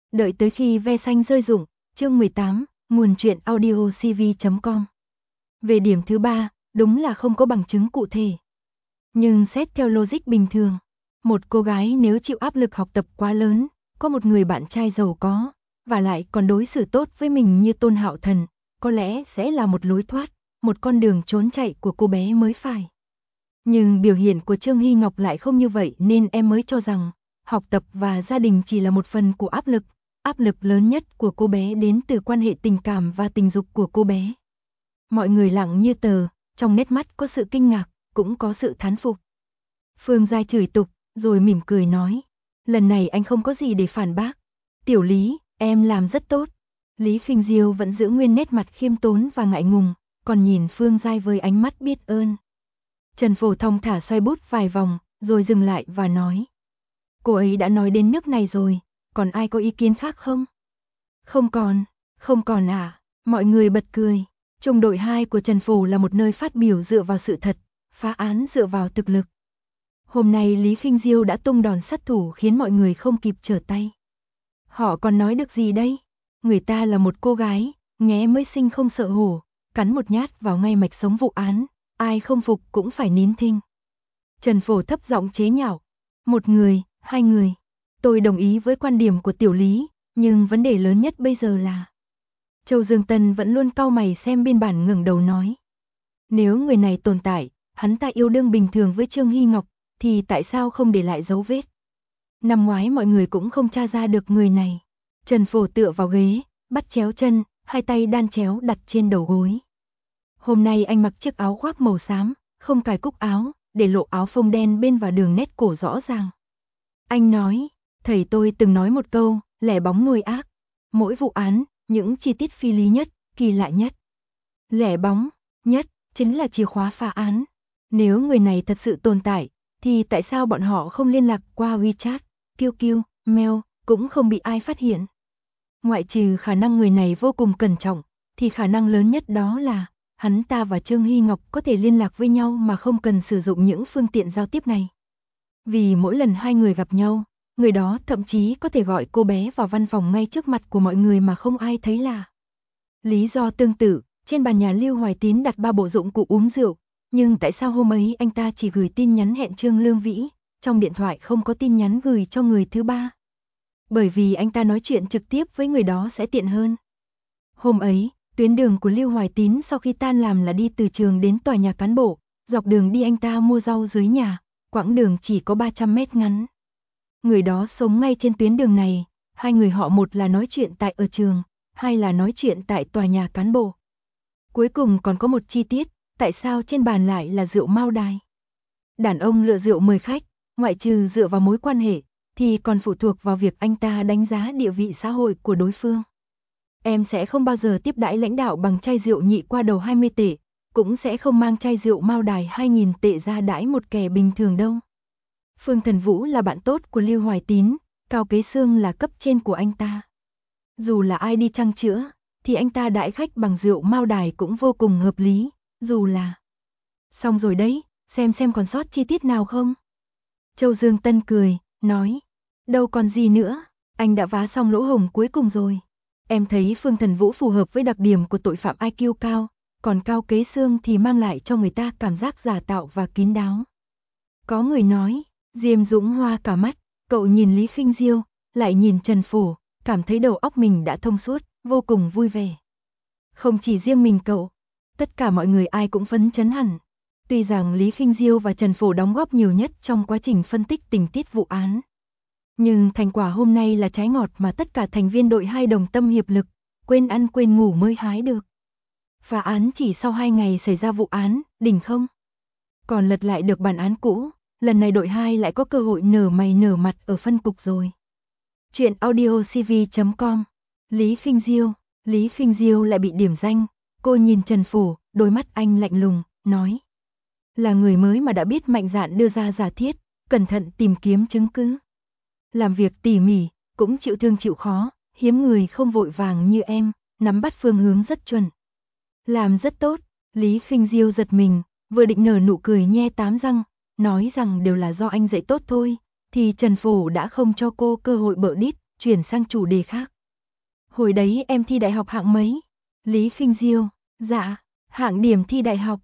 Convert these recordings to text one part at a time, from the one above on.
Đợi tới khi ve xanh rơi rụng, chương 18, nguồn truyện audiocv.com. Về điểm thứ 3, đúng là không có bằng chứng cụ thể. Nhưng xét theo logic bình thường, một cô gái nếu chịu áp lực học tập quá lớn, có một người bạn trai giàu có, và lại còn đối xử tốt với mình như Tôn Hạo Thần, có lẽ sẽ là một lối thoát, một con đường trốn chạy của cô bé mới phải. Nhưng biểu hiện của Trương Hy Ngọc lại không như vậy nên em mới cho rằng, học tập và gia đình chỉ là một phần của áp lực lớn nhất của cô bé đến từ quan hệ tình cảm và tình dục của cô bé. Mọi người lặng như tờ, trong nét mắt có sự kinh ngạc, cũng có sự thán phục. Phương Giai chửi tục, rồi mỉm cười nói, lần này anh không có gì để phản bác. Tiểu Lý, em làm rất tốt. Lý Khinh Diêu vẫn giữ nguyên nét mặt khiêm tốn và ngại ngùng, còn nhìn Phương Giai với ánh mắt biết ơn. Trần Phổ thong thả xoay bút vài vòng, rồi dừng lại và nói. Cô ấy đã nói đến nước này rồi, còn ai có ý kiến khác không? Không còn à? Mọi người bật cười. Trung đội 2 của Trần Phổ là một nơi phát biểu dựa vào sự thật, phá án dựa vào thực lực. Hôm nay Lý Khinh Diêu đã tung đòn sát thủ khiến mọi người không kịp trở tay. Họ còn nói được gì đây? Người ta là một cô gái, nghé mới sinh không sợ hổ, cắn một nhát vào ngay mạch sống vụ án, ai không phục cũng phải nín thinh. Trần Phổ thấp giọng chế nhạo. Một người, hai người. Tôi đồng ý với quan điểm của Tiểu Lý, nhưng vấn đề lớn nhất bây giờ là... Châu Dương Tân vẫn luôn cau mày xem biên bản, ngẩng đầu nói. Nếu người này tồn tại, hắn ta yêu đương bình thường với Trương Hy Ngọc, thì tại sao không để lại dấu vết? Năm ngoái mọi người cũng không tra ra được người này. Trần Phổ tựa vào ghế, bắt chéo chân, hai tay đan chéo đặt trên đầu gối. Hôm nay anh mặc chiếc áo khoác màu xám, không cài cúc áo, để lộ áo phông đen bên và đường nét cổ rõ ràng. Anh nói, thầy tôi từng nói một câu, lẻ bóng nuôi ác. Mỗi vụ án, những chi tiết phi lý nhất, kỳ lạ nhất, lẻ bóng nhất, chính là chìa khóa phá án. Nếu người này thật sự tồn tại, thì tại sao bọn họ không liên lạc qua WeChat, QQ, mail, cũng không bị ai phát hiện? Ngoại trừ khả năng người này vô cùng cẩn trọng, thì khả năng lớn nhất đó là hắn ta và Trương Hy Ngọc có thể liên lạc với nhau mà không cần sử dụng những phương tiện giao tiếp này. Vì mỗi lần hai người gặp nhau, người đó thậm chí có thể gọi cô bé vào văn phòng ngay trước mặt của mọi người mà không ai thấy là. Lý do tương tự, trên bàn nhà Lưu Hoài Tín đặt 3 bộ dụng cụ uống rượu, nhưng tại sao hôm ấy anh ta chỉ gửi tin nhắn hẹn Trương Lương Vĩ, trong điện thoại không có tin nhắn gửi cho người thứ ba? Bởi vì anh ta nói chuyện trực tiếp với người đó sẽ tiện hơn. Hôm ấy, tuyến đường của Lưu Hoài Tín sau khi tan làm là đi từ trường đến tòa nhà cán bộ, dọc đường đi anh ta mua rau dưới nhà, quãng đường chỉ có 300 mét ngắn. Người đó sống ngay trên tuyến đường này, hai người họ một là nói chuyện tại ở trường, hai là nói chuyện tại tòa nhà cán bộ. Cuối cùng còn có một chi tiết, tại sao trên bàn lại là rượu Mao Đài? Đàn ông lựa rượu mời khách, ngoại trừ dựa vào mối quan hệ, thì còn phụ thuộc vào việc anh ta đánh giá địa vị xã hội của đối phương. Em sẽ không bao giờ tiếp đãi lãnh đạo bằng chai rượu nhị qua đầu 20 tệ, cũng sẽ không mang chai rượu Mao Đài 2.000 tệ ra đãi một kẻ bình thường đâu. Phương Thần Vũ là bạn tốt của Lưu Hoài Tín, Cao Kế Sương là cấp trên của anh ta. Dù là ai đi chăng chữa, thì anh ta đãi khách bằng rượu Mao Đài cũng vô cùng hợp lý, dù là... Xong rồi đấy, xem còn sót chi tiết nào không? Châu Dương Tân cười, nói, đâu còn gì nữa, anh đã vá xong lỗ hổng cuối cùng rồi. Em thấy Phương Thần Vũ phù hợp với đặc điểm của tội phạm IQ cao, còn Cao Kế Sương thì mang lại cho người ta cảm giác giả tạo và kín đáo. Có người nói, Diêm Dũng hoa cả mắt, cậu nhìn Lý Khinh Diêu, lại nhìn Trần Phổ, cảm thấy đầu óc mình đã thông suốt, vô cùng vui vẻ. Không chỉ riêng mình cậu, tất cả mọi người ai cũng phấn chấn hẳn. Tuy rằng Lý Khinh Diêu và Trần Phổ đóng góp nhiều nhất trong quá trình phân tích tình tiết vụ án, nhưng thành quả hôm nay là trái ngọt mà tất cả thành viên đội 2 đồng tâm hiệp lực, quên ăn quên ngủ mới hái được. Phá án chỉ sau 2 ngày xảy ra vụ án, đỉnh không? Còn lật lại được bản án cũ, lần này đội 2 lại có cơ hội nở mày nở mặt ở phân cục rồi. Chuyện audiocv.com. Lý Khinh Diêu lại bị điểm danh, cô nhìn Trần Phổ, đôi mắt anh lạnh lùng, nói. Là người mới mà đã biết mạnh dạn đưa ra giả thiết, cẩn thận tìm kiếm chứng cứ. Làm việc tỉ mỉ, cũng chịu thương chịu khó, hiếm người không vội vàng như em, nắm bắt phương hướng rất chuẩn. Làm rất tốt, Lý Khinh Diêu giật mình, vừa định nở nụ cười nhe tám răng, nói rằng đều là do anh dạy tốt thôi, thì Trần Phổ đã không cho cô cơ hội bợ đít, chuyển sang chủ đề khác. Hồi đấy em thi đại học hạng mấy? Lý Khinh Diêu, dạ, hạng điểm thi đại học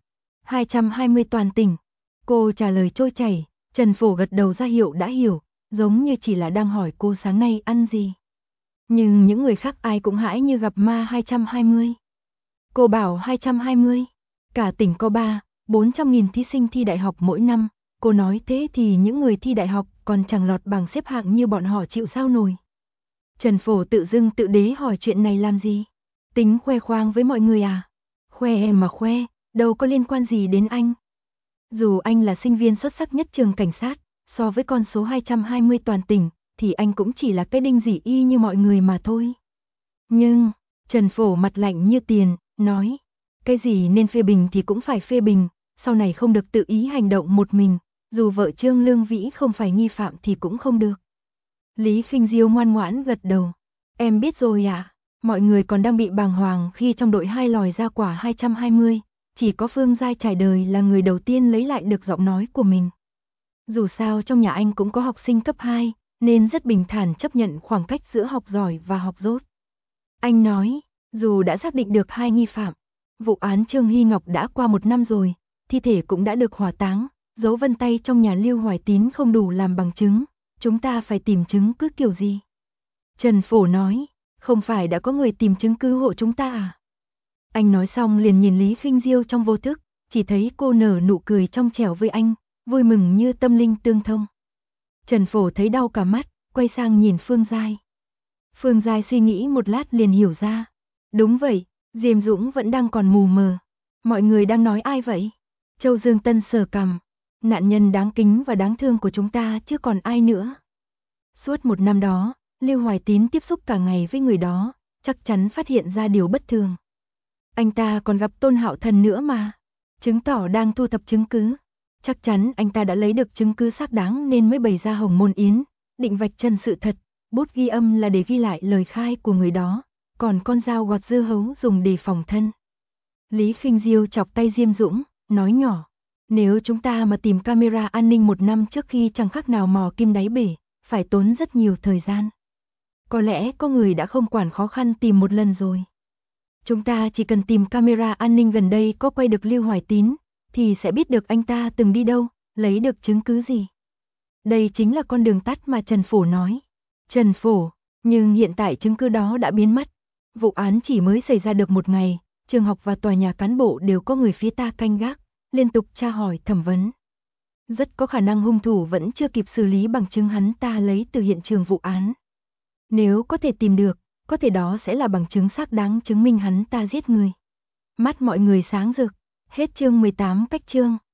220 toàn tỉnh. Cô trả lời trôi chảy, Trần Phổ gật đầu ra hiệu đã hiểu, giống như chỉ là đang hỏi cô sáng nay ăn gì. Nhưng những người khác ai cũng hãi như gặp ma 220. Cô bảo 220, cả tỉnh có 400.000 thí sinh thi đại học mỗi năm, cô nói thế thì những người thi đại học còn chẳng lọt bảng xếp hạng như bọn họ chịu sao nổi. Trần Phổ tự dưng tự đế hỏi chuyện này làm gì? Tính khoe khoang với mọi người à? Khoe em mà khoe, đâu có liên quan gì đến anh. Dù anh là sinh viên xuất sắc nhất trường cảnh sát, so với con số 220 toàn tỉnh, thì anh cũng chỉ là cái đinh dỉ y như mọi người mà thôi. Nhưng, Trần Phổ mặt lạnh như tiền, nói, cái gì nên phê bình thì cũng phải phê bình, sau này không được tự ý hành động một mình, dù vợ Trương Lương Vĩ không phải nghi phạm thì cũng không được. Lý Khinh Diêu ngoan ngoãn gật đầu, em biết rồi ạ. Mọi người còn đang bị bàng hoàng khi trong đội 2 lòi ra quả 220, chỉ có Phương Giai trải đời là người đầu tiên lấy lại được giọng nói của mình. Dù sao trong nhà anh cũng có học sinh cấp 2, nên rất bình thản chấp nhận khoảng cách giữa học giỏi và học dốt. Anh nói, dù đã xác định được 2 nghi phạm, vụ án Trương Hy Ngọc đã qua 1 năm rồi, thi thể cũng đã được hỏa táng, dấu vân tay trong nhà Lưu Hoài Tín không đủ làm bằng chứng, chúng ta phải tìm chứng cứ kiểu gì? Trần Phổ nói, không phải đã có người tìm chứng cứ hộ chúng ta à? Anh nói xong liền nhìn Lý Khinh Diêu trong vô thức, chỉ thấy cô nở nụ cười trong trẻo với anh, vui mừng như tâm linh tương thông. Trần Phổ thấy đau cả mắt, quay sang nhìn Phương Giai. Phương Giai suy nghĩ một lát liền hiểu ra. Đúng vậy, Diêm Dũng vẫn đang còn mù mờ. Mọi người đang nói ai vậy? Châu Dương Tân sờ cằm. Nạn nhân đáng kính và đáng thương của chúng ta chứ còn ai nữa. Suốt 1 năm đó, Lưu Hoài Tín tiếp xúc cả ngày với người đó, chắc chắn phát hiện ra điều bất thường. Anh ta còn gặp Tôn Hạo Thần nữa mà, chứng tỏ đang thu thập chứng cứ. Chắc chắn anh ta đã lấy được chứng cứ xác đáng nên mới bày ra Hồng Môn Yến, định vạch trần sự thật, bút ghi âm là để ghi lại lời khai của người đó, còn con dao gọt dưa hấu dùng để phòng thân. Lý Khinh Diêu chọc tay Diêm Dũng, nói nhỏ, nếu chúng ta mà tìm camera an ninh 1 năm trước khi chẳng khác nào mò kim đáy bể, phải tốn rất nhiều thời gian. Có lẽ có người đã không quản khó khăn tìm một lần rồi. Chúng ta chỉ cần tìm camera an ninh gần đây có quay được Lưu Hoài Tín, thì sẽ biết được anh ta từng đi đâu, lấy được chứng cứ gì. Đây chính là con đường tắt mà Trần Phổ nói. Trần Phổ, nhưng hiện tại chứng cứ đó đã biến mất. Vụ án chỉ mới xảy ra được 1 ngày, trường học và tòa nhà cán bộ đều có người phía ta canh gác, liên tục tra hỏi thẩm vấn. Rất có khả năng hung thủ vẫn chưa kịp xử lý bằng chứng hắn ta lấy từ hiện trường vụ án. Nếu có thể tìm được, có thể đó sẽ là bằng chứng xác đáng chứng minh hắn ta giết người. Mắt mọi người sáng rực, hết chương 18 cách chương.